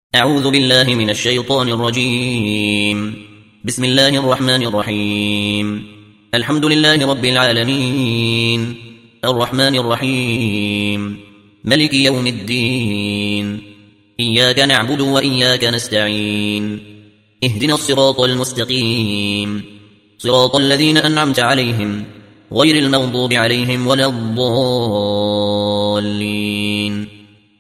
أعوذ بالله من الشيطان الرجيم. بسم الله الرحمن الرحيم. الحمد لله رب العالمين، الرحمن الرحيم، ملك يوم الدين، إياك نعبد وإياك نستعين، اهدنا الصراط المستقيم، صراط الذين أنعمت عليهم غير المغضوب عليهم ولا الضالين.